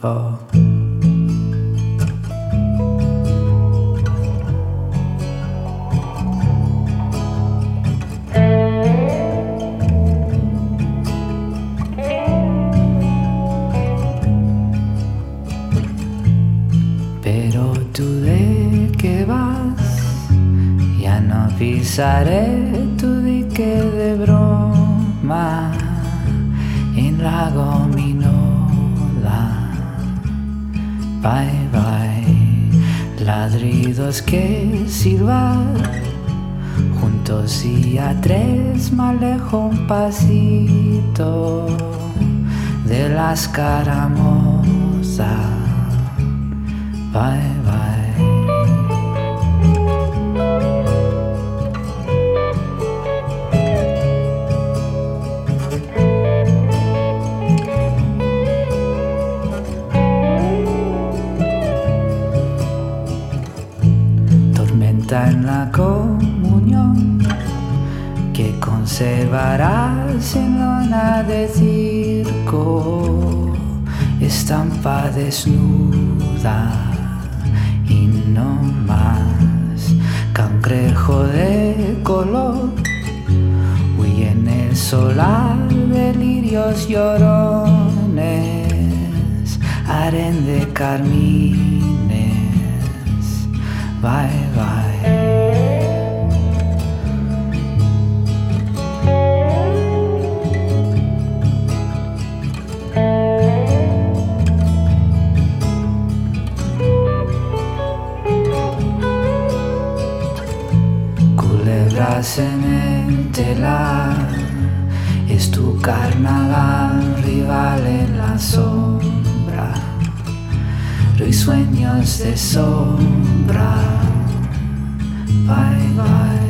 Oh. Pero tú de qué vas, ya no pisaré tu dique de broma en la gominola. Bye bye, ladridos que silbar juntos y a tres me alejo un pasito de la escaramuza. Bye bye. Tormenta en la comunión que conservarás en lona de circo, estampa desnuda y no más, cangrejo de color, huye en el solar delirios llorones, aren de carmines. Bye bye. Culebras en el telar, es tu carnaval rival en la sombra, risueños de sombra. Bye bye.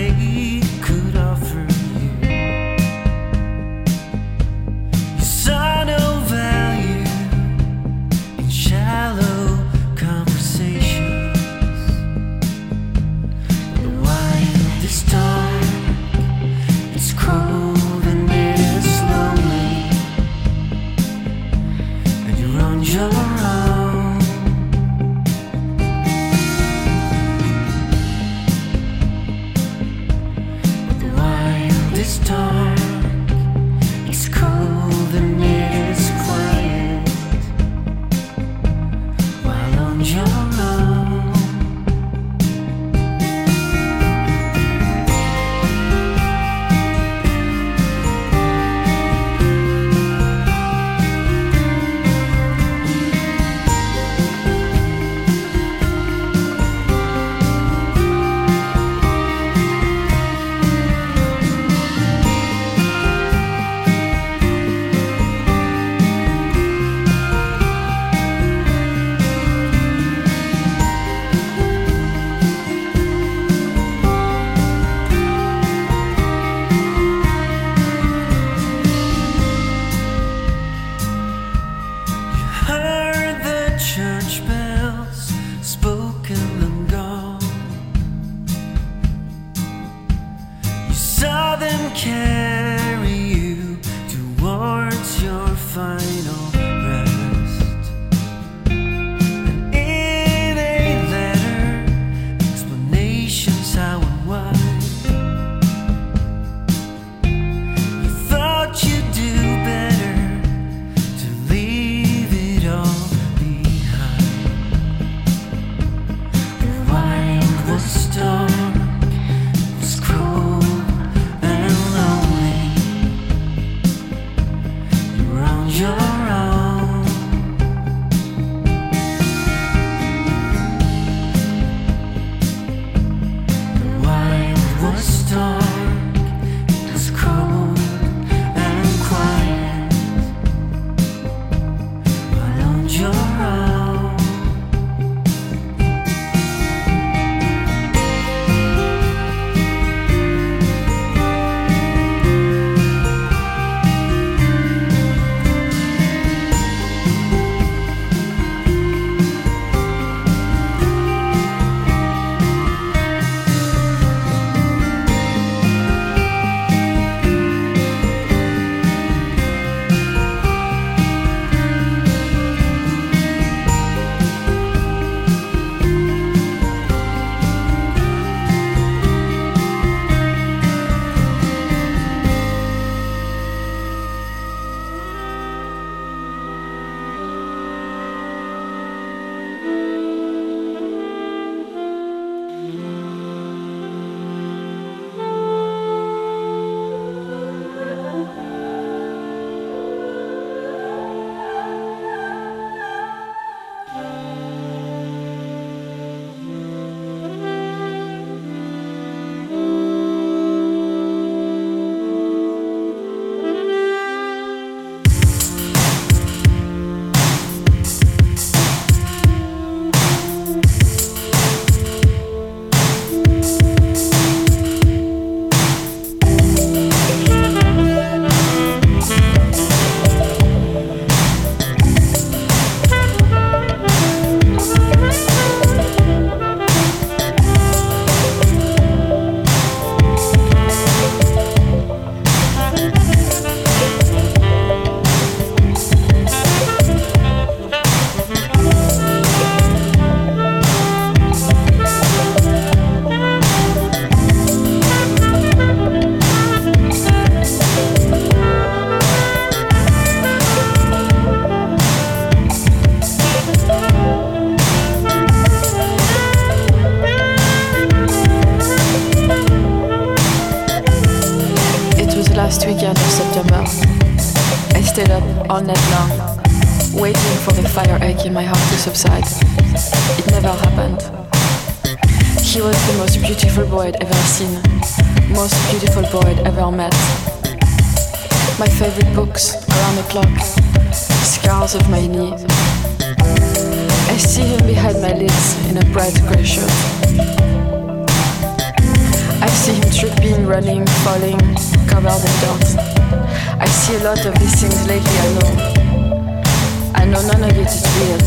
Sun last weekend of September. I stayed up all night long, waiting for the fire ache in my heart to subside. It never happened. He was the most beautiful boy I'd ever seen, most beautiful boy I'd ever met. My favorite books, Around the Clock, Scars of My Knee. I see him behind my lids in a bright grey shirt. I see him tripping, running, falling, covered in dirt. I see a lot of these things lately, I know none of it is real.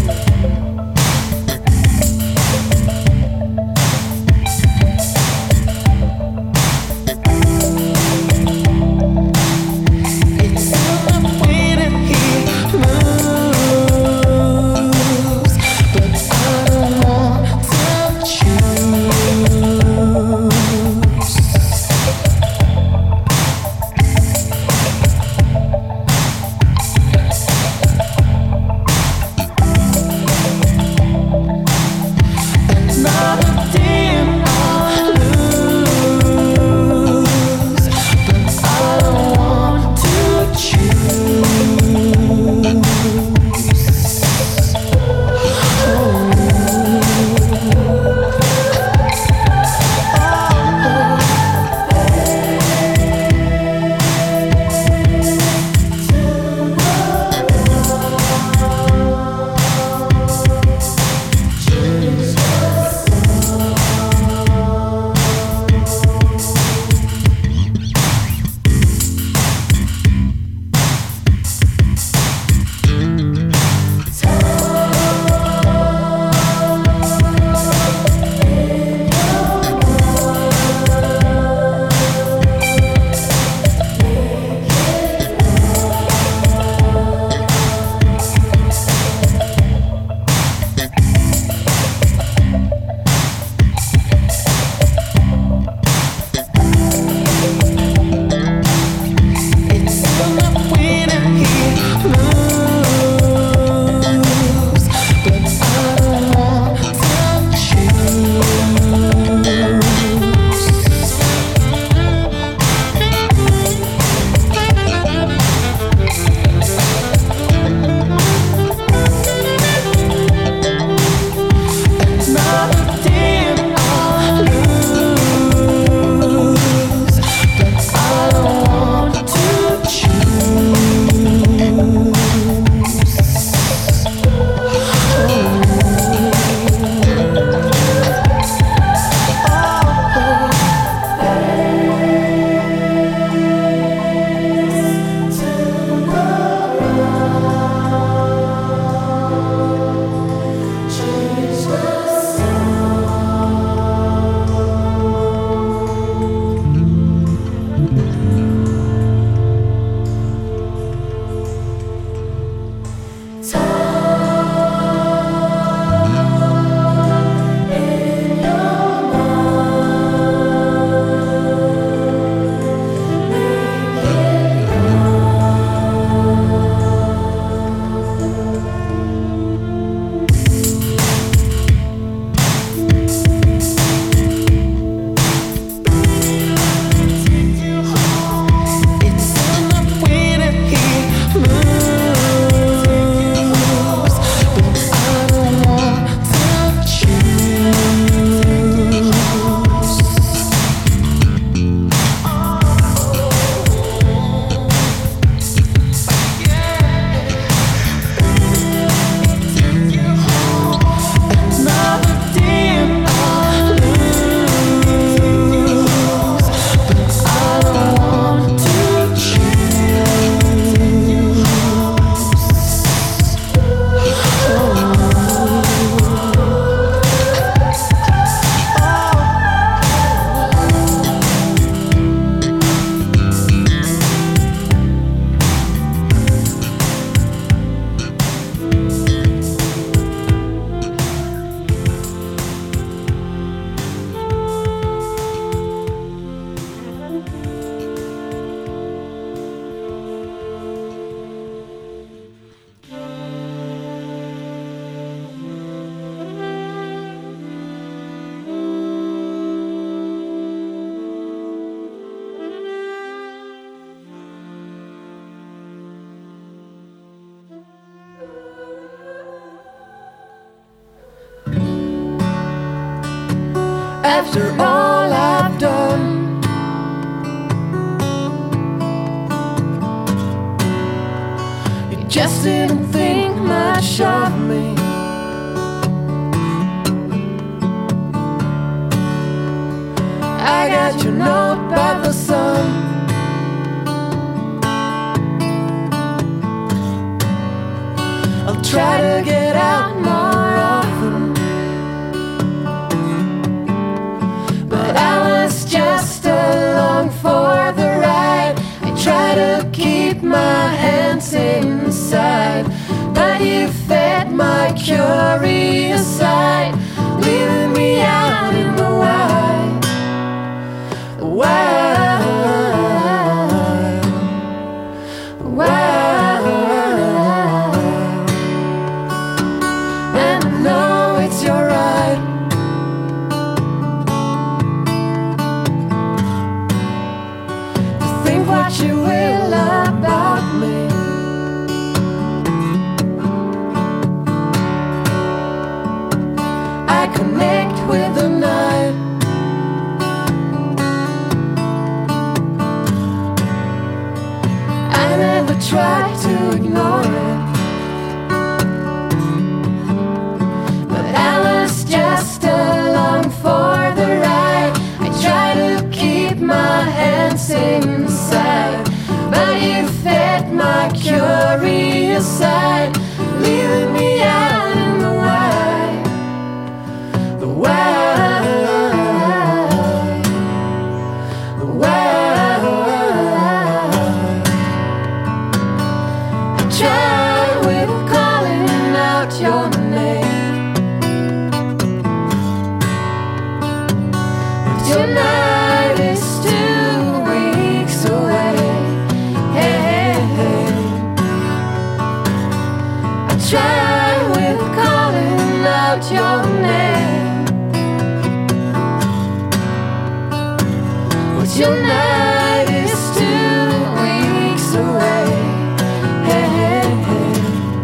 after all I've done. You just didn't think much of me. I got your note about the sun. I'll try to get out more often, but I was just along for the ride. I try to keep my hands inside, but you fed my curious side, leaving me out in the wild. And I know it's your right. To think what you will about me. I connect with the night. I never try to ignore it, but I was just along for the ride. I try to keep my hands inside, but you fed my curious side, leaving me out in the wild. The wild, the wild. I tried with calling out your name, but tonight is 2 weeks away. Hey, hey. I tried with calling out your name, but tonight is 2 weeks away. Hey, hey, hey.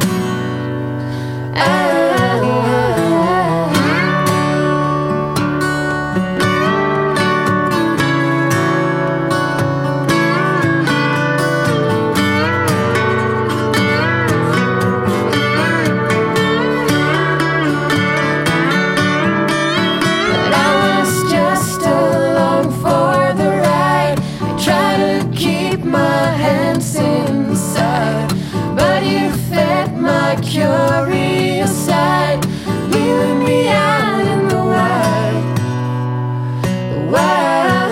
But I was just along for the ride. I try to keep my hands inside, but you fed my curious side, leaving me out in the wild. The wild,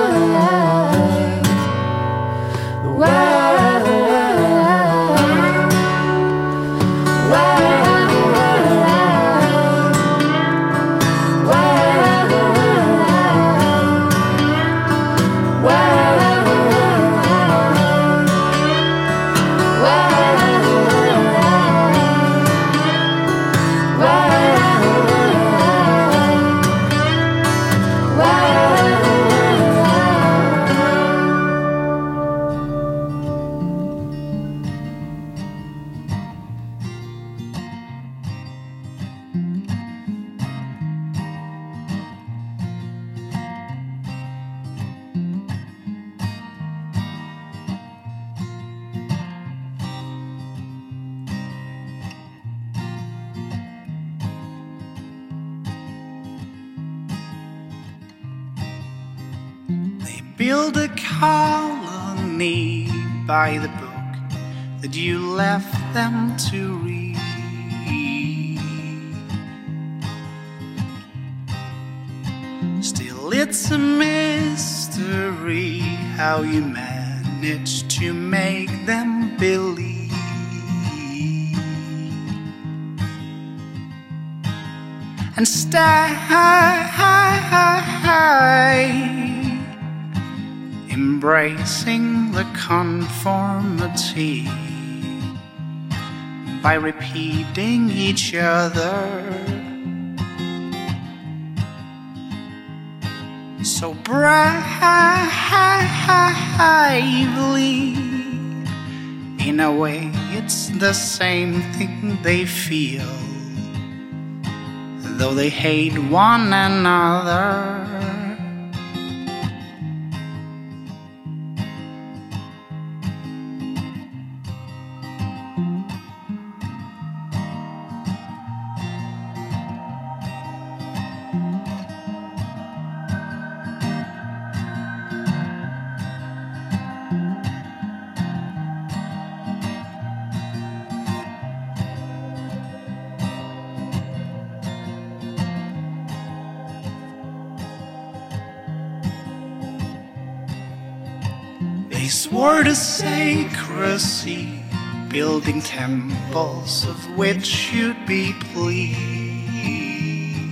the wild, They build a colony by the book that you left them to read. Still, it's a mystery how you managed to make them believe. And stay embracing the conformity by repeating each other. So bravely, in a way it's the same thing they feel, though they hate one another. They swore to secrecy, building temples of which you'd be pleased.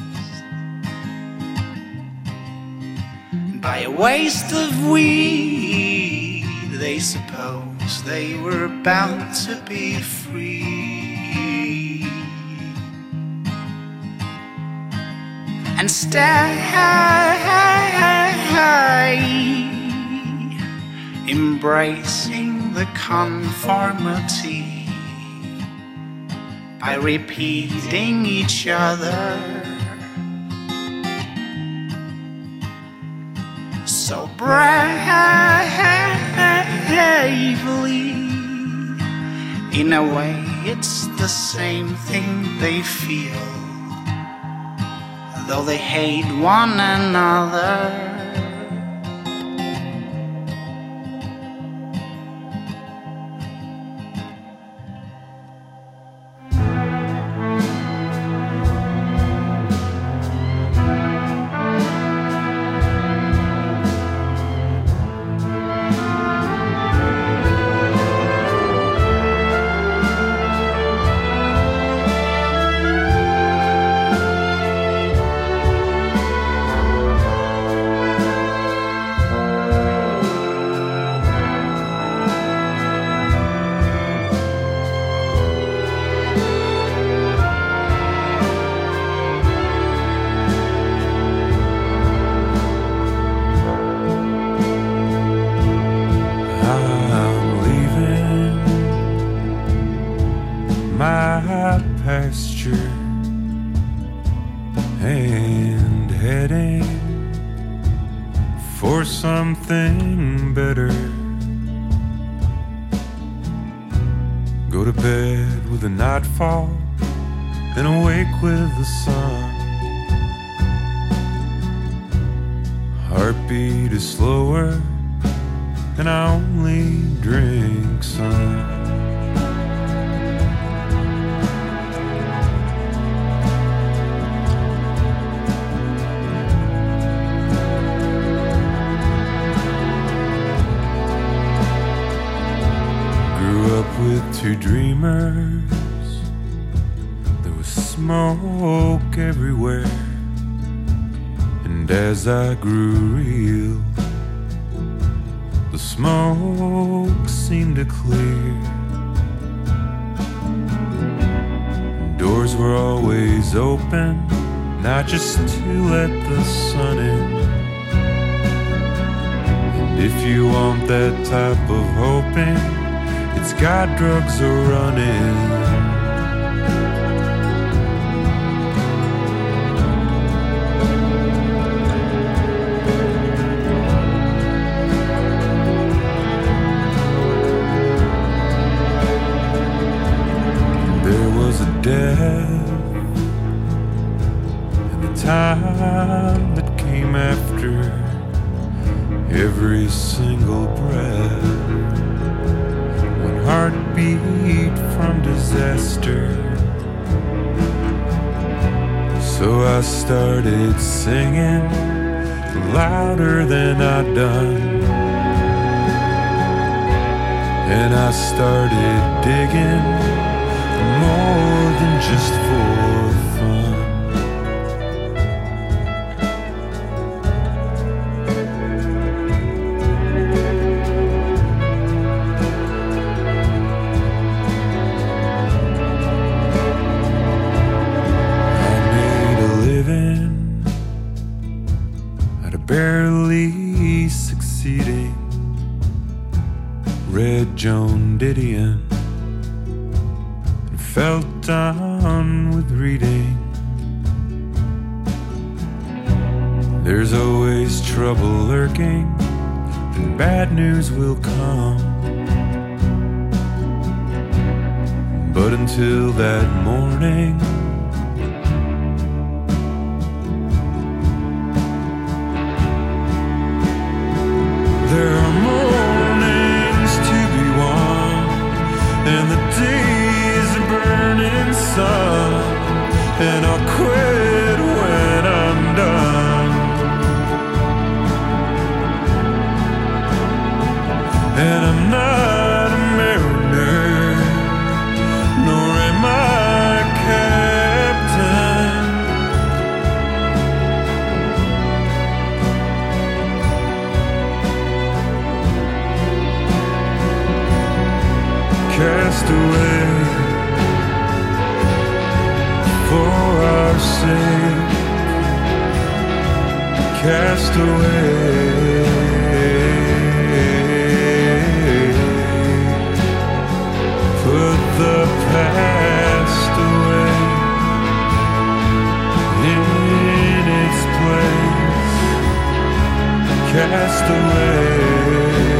By a waste of weed, they suppose they were bound to be free. And stay embracing the conformity by repeating each other. So bravely, in a way it's the same thing they feel, though they hate one another. Pasture and heading for something better. Go to bed with the nightfall and awake with the sun. Heartbeat is slower and I only drink sun. With two dreamers, there was smoke everywhere, and as I grew real, the smoke seemed to clear. Doors were always open, not just to let the sun in. And if you want that type of hoping, it's got drugs a-running. There was a death and the time that came after every single breath. Heartbeat from disaster. So I started singing louder than I'd done, and I started digging more than just for fun. Barely succeeding, read Joan Didion and felt done with reading. There's always trouble lurking and bad news will come, but until that morning, there are mornings to be won, and the day's a burning sun, and I'll quit when I'm done. cast away for our sake, cast away. Put the past away in its place, cast away.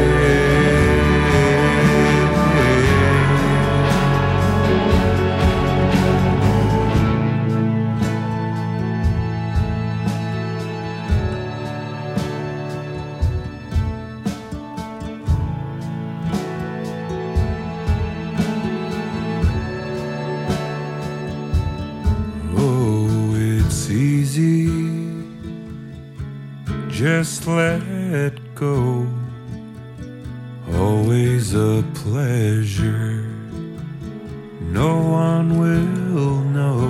Just let go, always a pleasure, no one will know.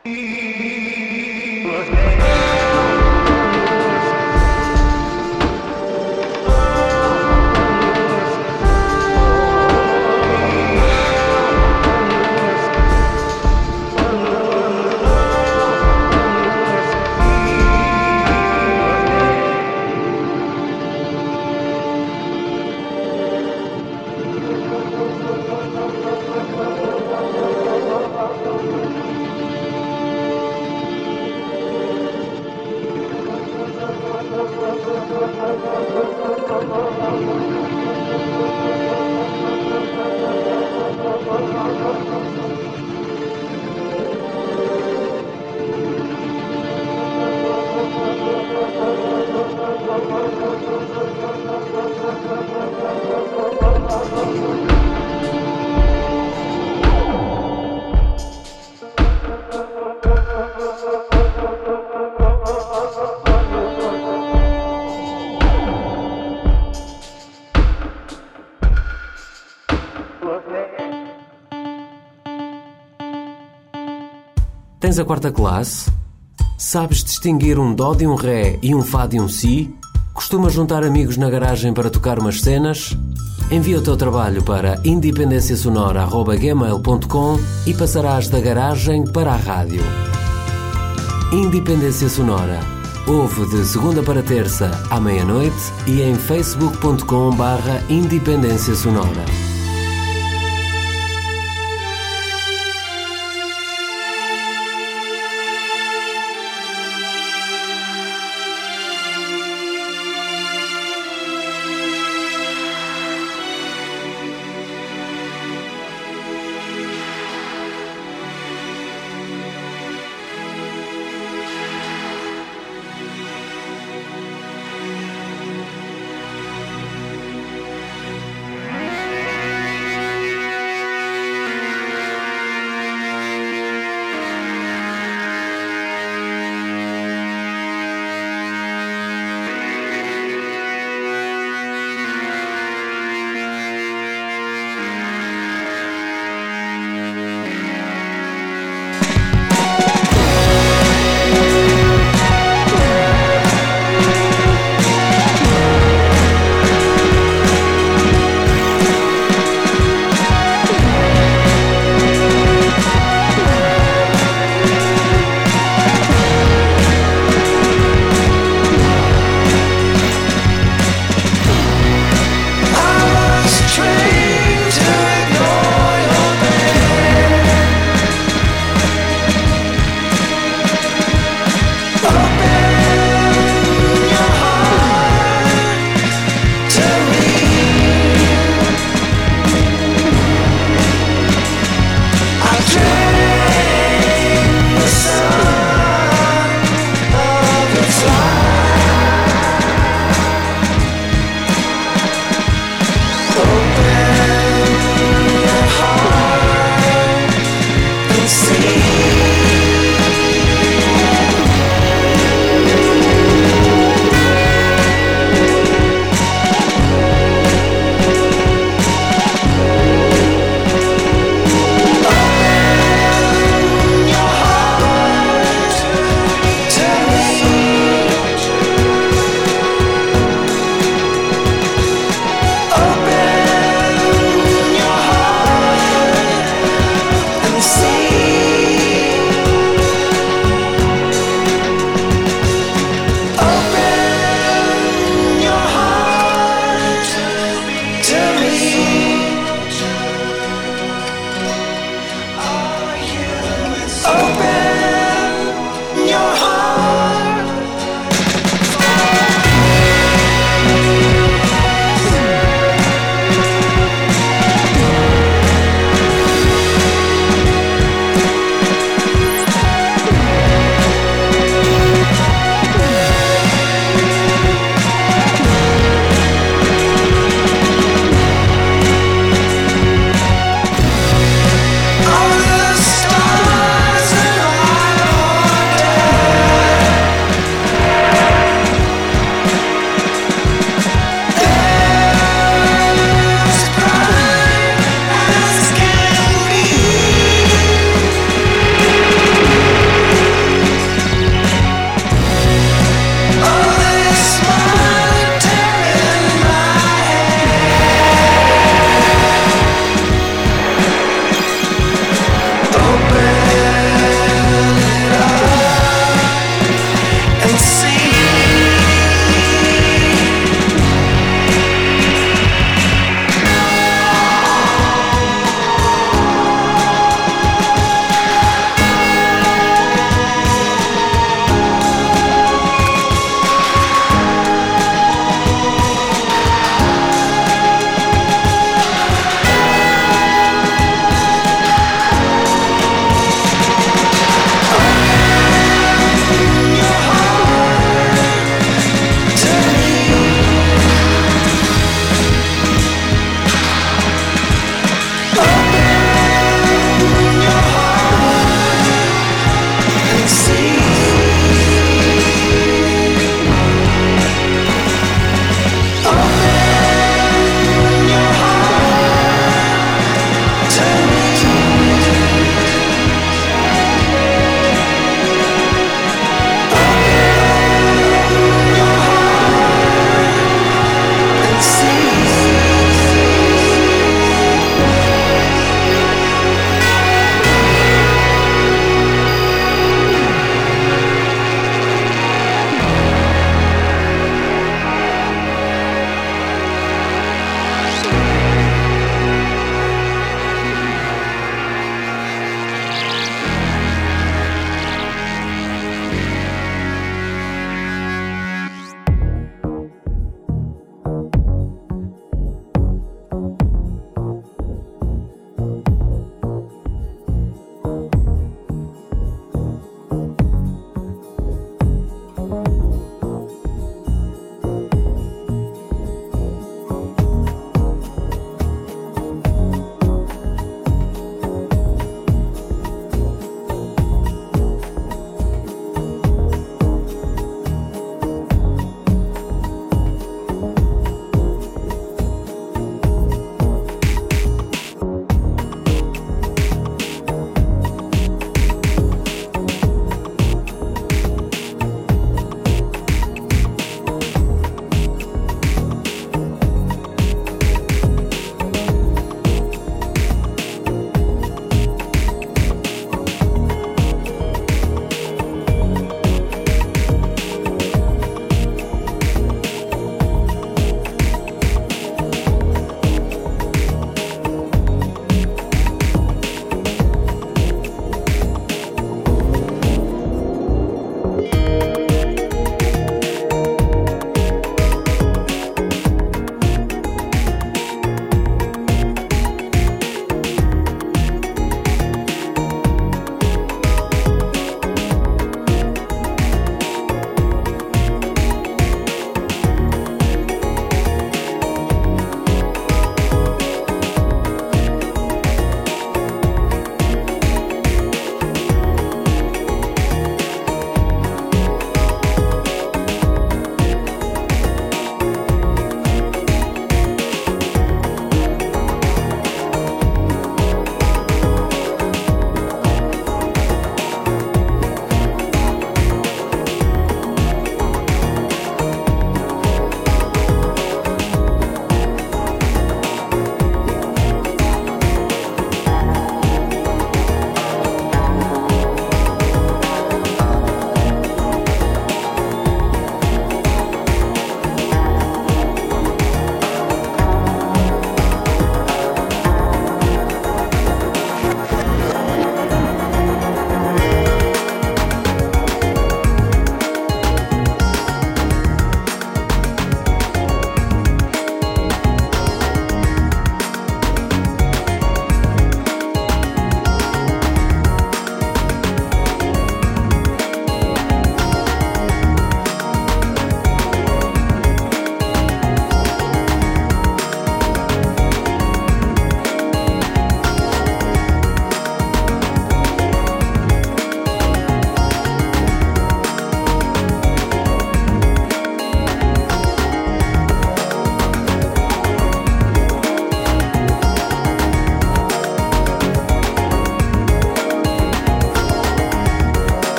Tens a quarta classe? Sabes distinguir um dó de um ré e um fá de um si? Costumas juntar amigos na garagem para tocar umas cenas? Envia o teu trabalho para independenciasonora@gmail.com e passarás da garagem para a rádio. Independência Sonora. Ouve de segunda para terça à meia-noite e em facebook.com/Independência Sonora.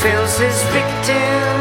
fills his victim